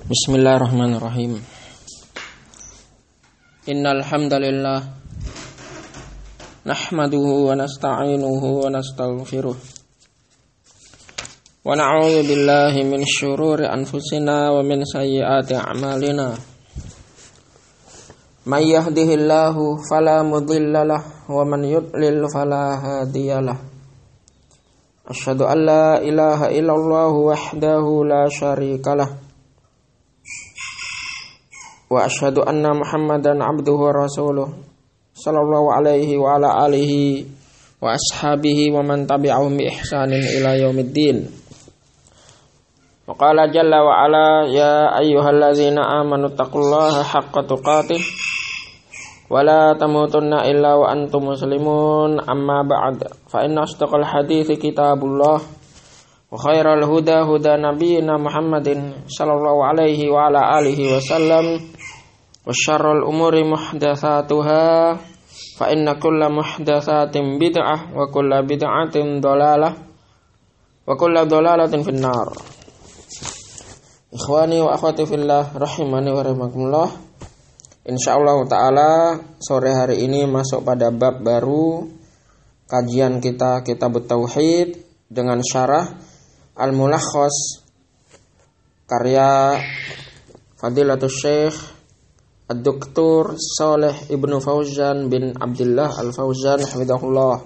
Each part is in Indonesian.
Bismillahirrahmanirrahim. Innal hamdalillah nahmaduhu wa nasta'inuhu wa nastaghfiruh wa na'udzu billahi min syururi anfusina wa min sayyiati a'malina. May yahdihillahu fala mudhillalah wa man yudlil fala hadiyalah. Asyhadu an la ilaha illallah wahdahu la syarikalah wa asyhadu anna Muhammadan abduhu wa rasuluh sallallahu alaihi wa ala alihi wa ashabihi wa man tabi'ahum bi ihsanin ila yaumiddin. Wa qala jalla wa ala ya ayyuhallazina amanu taqullaha haqqa tuqatih wa la tamutunna illa wa antum muslimun. Amma ba'd, fa inna asdaqal hadithi kitabullah wa khairal huda huda nabiyyina Muhammadin sallallahu alaihi wa ala alihi wasallam wa syarrul umuri muhdatsatuha fa inna kulla muhdatsatin bid'ah wa kulla bid'atin dhalalah wa kulla dhalalatin finnar. Ikhwani wa akhwati fillah rahimani wa rahimakumullah. Insyaallah taala sore hari ini masuk pada bab baru kajian kita Kitabut Tauhid dengan syarah Al-Mulakhas karya Fadilatul Syekh Ad-Doktor Shalih Ibnu Fauzan bin Abdullah Al-Fauzan hafizahullah.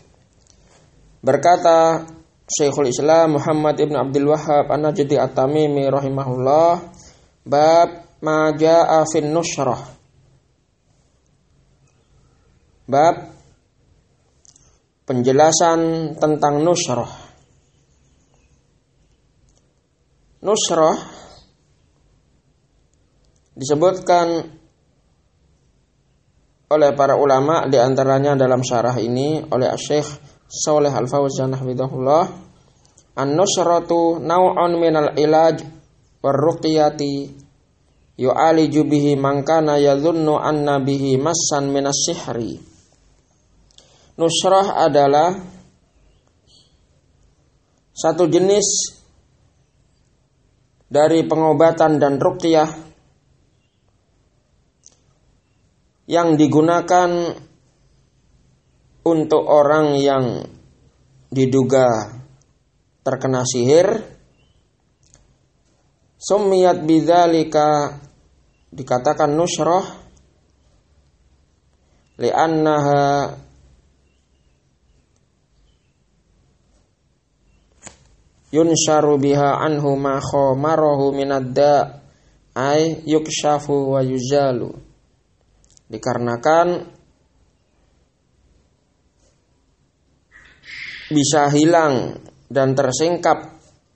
Berkata Syekhul Islam Muhammad Ibn Abdul Wahhab An-Najdi At-Tamimi rahimahullah, bab ma jaa fin nushrah. Bab penjelasan tentang nushrah. Nushrah disebutkan oleh para ulama, di antaranya dalam syarah ini oleh Syekh Shalih Al-Fauzan hafizahullah, an-nushratu naw'un minal ilaj war-ruqyati yu'aliju bihi man kana yadhunnu anna bihi massan minas sihri. Nushrah adalah satu jenis dari pengobatan dan ruqyah yang digunakan untuk orang yang diduga terkena sihir. Summiyat bidzalika, dikatakan nushrah li'annaha yunsharu biha anhu ma khamarahu minad da' ay yukshafu wa yuzalu. Dikarenakan bisa hilang dan tersingkap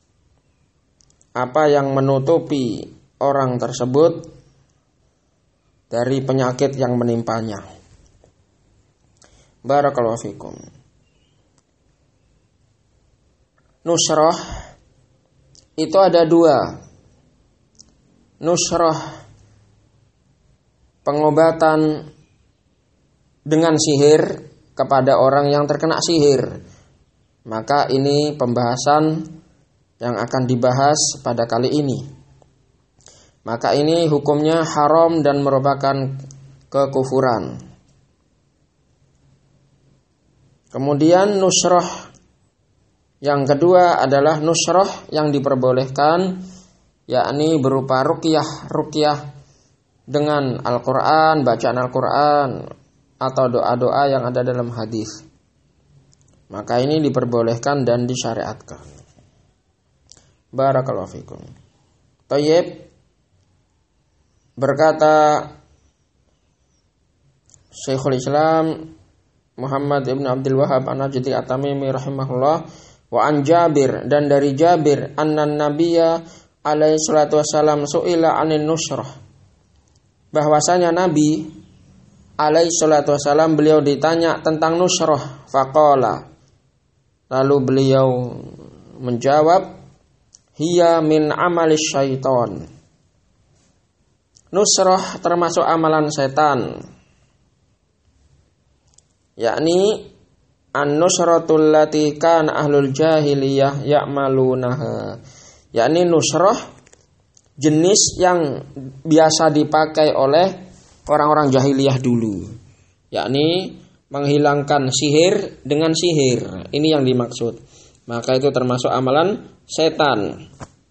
apa yang menutupi orang tersebut dari penyakit yang menimpanya. Barakallahu fikum. Nushrah itu ada dua. Nushrah pengobatan dengan sihir kepada orang yang terkena sihir. Maka ini pembahasan yang akan dibahas pada kali ini. Maka ini hukumnya haram dan merupakan kekufuran. Kemudian nushrah yang kedua adalah nushrah yang diperbolehkan, yakni berupa ruqyah dengan Al-Quran, bacaan Al-Quran atau doa-doa yang ada dalam hadis. Maka ini diperbolehkan dan disyariatkan. Barakallahu fikum. Thayyib. Berkata Syekhul Islam Muhammad Ibn Abdul Wahhab An-Najdi At-Tamimi rahimahullah, wa an Jabir, dan dari Jabir, annan nabiyya alaihi salatu wassalam su'ila anin nushrah, bahwasanya Nabi alaihi salatu wassalam beliau ditanya tentang nushrah. Faqala, lalu beliau menjawab, hiya min amalis syaitan. Nushrah termasuk amalan setan, yakni an-nusratul lati kana ahlul jahiliyah ya'malunaha, yakni nusrah jenis yang biasa dipakai oleh orang-orang jahiliyah dulu, yakni menghilangkan sihir dengan sihir. Ini yang dimaksud. Maka itu termasuk amalan setan.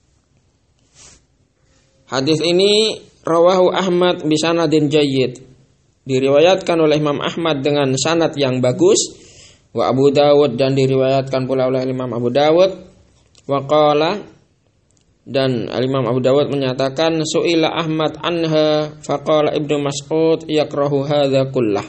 Hadis ini rawahu Ahmad bi sanadin jayyid. Diriwayatkan oleh Imam Ahmad dengan sanad yang bagus. Wa Abu Dawud, dan diriwayatkan pula oleh Imam Abu Dawud. Wa qala, dan Imam Abu Dawud menyatakan su'ila Ahmad anha faqala Ibnu Mas'ud yakrahu hadza kullah.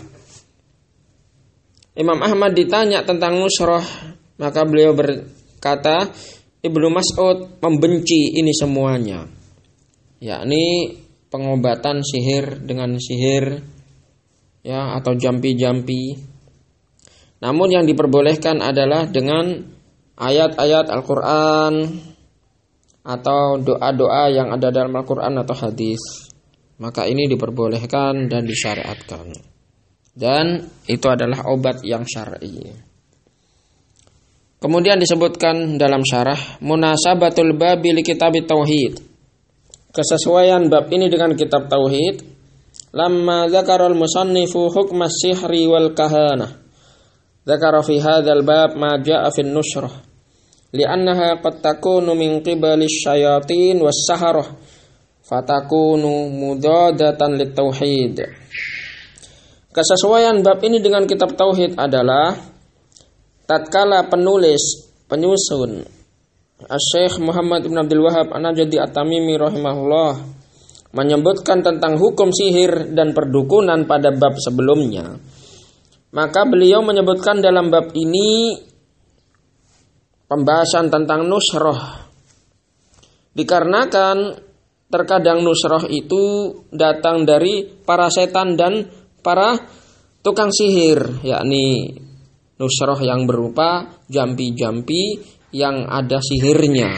Imam Ahmad ditanya tentang nusrah, maka beliau berkata Ibnu Mas'ud membenci ini semuanya, yakni pengobatan sihir dengan sihir, ya, atau jampi-jampi. Namun yang diperbolehkan adalah dengan ayat-ayat Al-Qur'an atau doa-doa yang ada dalam Al-Quran atau hadis. Maka ini diperbolehkan dan disyariatkan. Dan itu adalah obat yang syar'i. Kemudian disebutkan dalam syarah munasabatul babi li kitab tauhid. Kesesuaian bab ini dengan kitab tauhid. Lamma dzakaral musannifu hukma sihri wal kahanah. Dzakara fi hadzal bab ma jaa'a fin nushrah. Li'annaha qad takunu min qibali syayatin was-saharah fatakunu mudadatan lit-tauhid. Kesesuaian bab ini dengan kitab tauhid adalah tatkala penyusun Asy-Syaikh Muhammad Ibn Abdul Wahhab An-Najdi At-Tamimi rahimahullah menyebutkan tentang hukum sihir dan perdukunan pada bab sebelumnya, maka beliau menyebutkan dalam bab ini pembahasan tentang nusroh, dikarenakan terkadang nusroh itu datang dari para setan dan para tukang sihir, yakni nusroh yang berupa jampi-jampi yang ada sihirnya.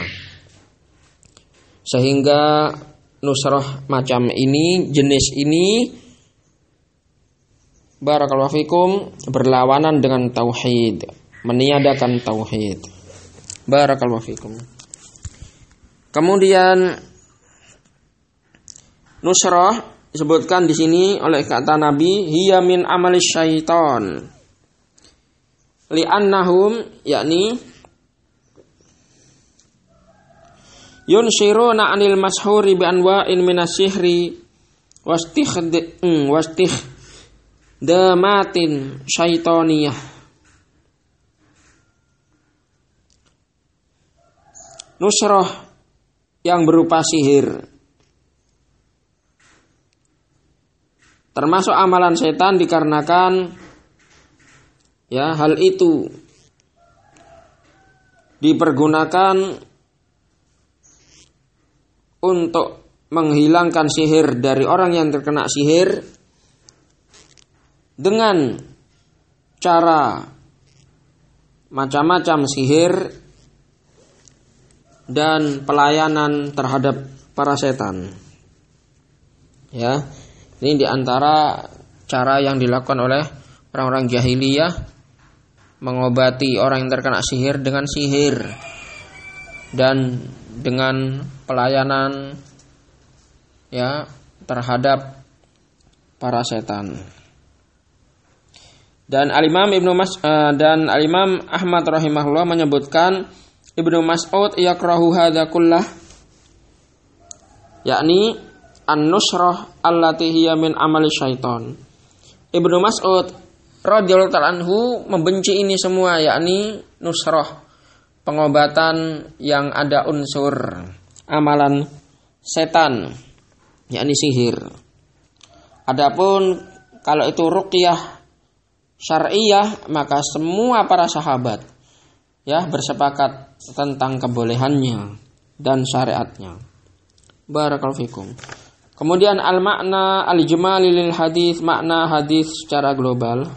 Sehingga nusroh macam ini, jenis ini, barakallahu fikum, berlawanan dengan tauhid, meniadakan tauhid. Barakallahu fikum. Kemudian nusrah disebutkan di sini oleh kata Nabi, hiya min amali syaitan. Li'annahum, yakni yunshiruna 'anil mashhuri bi anwa'in minasy-sihri wastikhdamatin syaitaniyah. Nusrah yang berupa sihir termasuk amalan setan, dikarenakan ya hal itu dipergunakan untuk menghilangkan sihir dari orang yang terkena sihir dengan cara macam-macam sihir dan pelayanan terhadap para setan. Ya, ini diantara cara yang dilakukan oleh orang-orang jahiliyah mengobati orang yang terkena sihir dengan sihir dan dengan pelayanan ya terhadap para setan. Dan Al-Imam Al-Imam Ahmad rahimahullah menyebutkan Ibnu Mas'ud yakrahu hadza kullah, yakni an-nusrah allati hiya min amali syaitan. Ibnu Mas'ud radhiyallahu ta'ala anhu membenci ini semua, yakni nusrah, pengobatan yang ada unsur amalan setan, yakni sihir. Adapun kalau itu ruqyah syar'iyah, maka semua para sahabat ya bersepakat tentang kebolehannya dan syariatnya. Barakallahu fikum. Kemudian al-makna al-ijmali lil hadis, makna hadis secara global.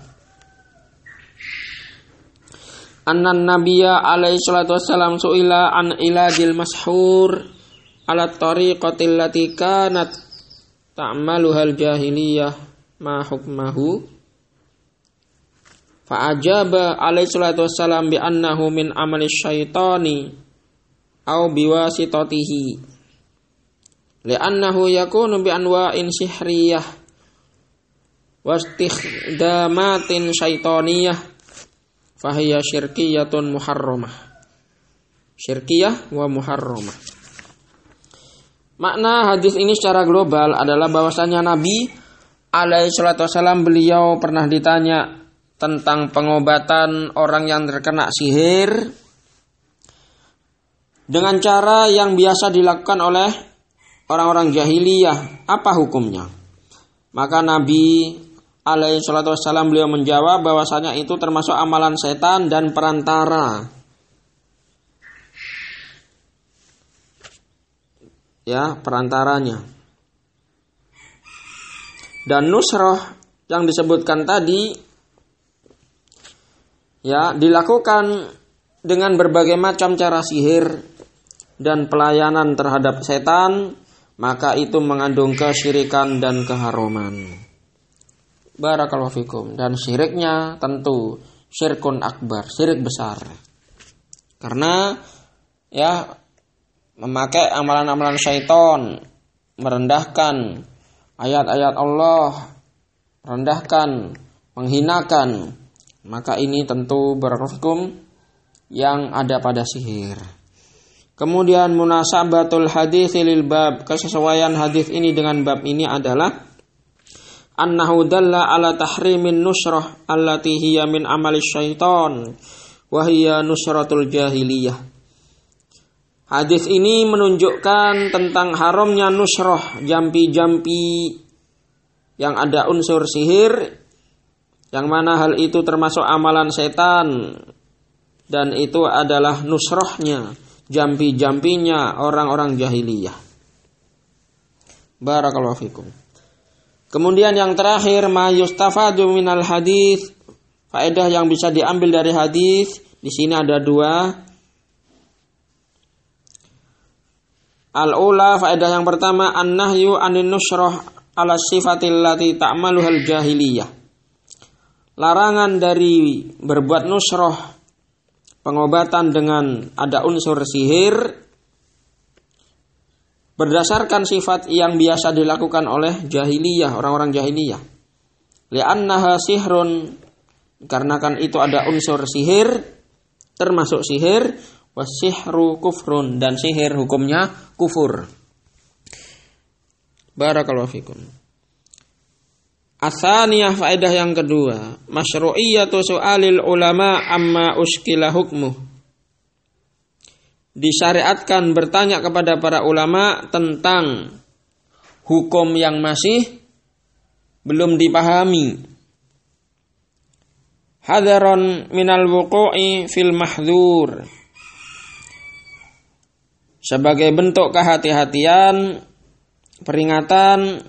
Annan nabiyya alaihi salatu wassalam su'ila an ilajil mashhur ala tariqatil lati kanat ta'maluhal jahiliyah ma hukmahu. Fa'ajaba alaihi salatu wassalam bi annahu min amali syaitani au biwasitatihi. li'annahu yakunu bi anwa'in sihriyah wastikhdamatin syaitoniyah fahiya syirkiyatun muharramah. Syirkiyah wa muharramah. Makna hadis ini secara global adalah bahwasanya Nabi alaihi salatu wasallam beliau pernah ditanya tentang pengobatan orang yang terkena sihir dengan cara yang biasa dilakukan oleh orang-orang jahiliyah. Apa hukumnya? Maka Nabi alaihi salatu wassalam beliau menjawab bahwasanya itu termasuk amalan setan dan perantara. Ya, perantaranya. Dan nusrah yang disebutkan tadi ya dilakukan dengan berbagai macam cara sihir dan pelayanan terhadap setan, maka itu mengandung kesyirikan dan keharuman. Barakallahu fikum. Dan syiriknya tentu syirkun akbar, syirik besar. Karena ya memakai amalan-amalan syaitan, merendahkan ayat-ayat Allah, merendahkan, menghinakan, maka ini tentu berhukum yang ada pada sihir. Kemudian munasabatul hadits lil bab, kesesuaian hadis ini dengan bab ini adalah annahu dalla ala tahrimin nusrah allati hiya min amali syaitan wa hiya nusratul jahiliyah. Hadis ini menunjukkan tentang haramnya nusrah, jampi-jampi yang ada unsur sihir, yang mana hal itu termasuk amalan setan, dan itu adalah nusrahnya, jampi-jampinya orang-orang jahiliyah. Barakallahu fikum. Kemudian yang terakhir, ma yustafadu minal hadis, faedah yang bisa diambil dari hadis. Di sini ada dua. Al-ula, faedah yang pertama, an-nahyu anin nusrah ala sifatil lati ta'maluhal jahiliyah. Larangan dari berbuat nusrah, pengobatan dengan ada unsur sihir, berdasarkan sifat yang biasa dilakukan oleh jahiliyah, orang-orang jahiliyah. Li'annaha sihrun, karena kan itu ada unsur sihir, termasuk sihir. Wasihru kufrun, dan sihir hukumnya kufur. Barakallahu fikum. Atsaniyah, faedah yang kedua, masyru'iyatu su'alil ulama amma uskila hukmuh. Disyariatkan bertanya kepada para ulama tentang hukum yang masih belum dipahami. Hadaron minal wuqu'i fil mahdzur, sebagai bentuk kehati-hatian, peringatan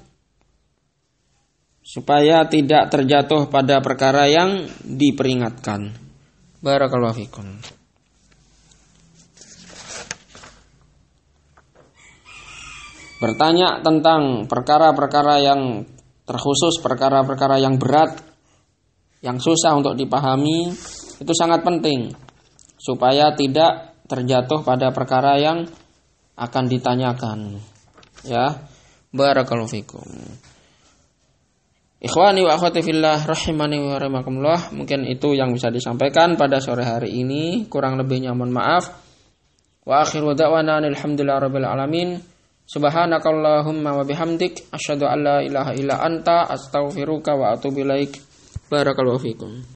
supaya tidak terjatuh pada perkara yang diperingatkan. Barakallahu fikum. Bertanya tentang perkara-perkara yang terkhusus, perkara-perkara yang berat, yang susah untuk dipahami, itu sangat penting supaya tidak terjatuh pada perkara yang akan ditanyakan. Ya, barakallahu fikum. Ikhwani wa akhwati fillah rahimani wa rahimakumullah. Mungkin itu yang bisa disampaikan pada sore hari ini. Kurang lebihnya mohon maaf. Wa akhiru da'wana alhamdulillahirabbil alamin. Subhanakallahumma wa bihamdik asyhadu an la ilaha illa anta astaghfiruka wa atubu ilaik. Barakallahu fikum.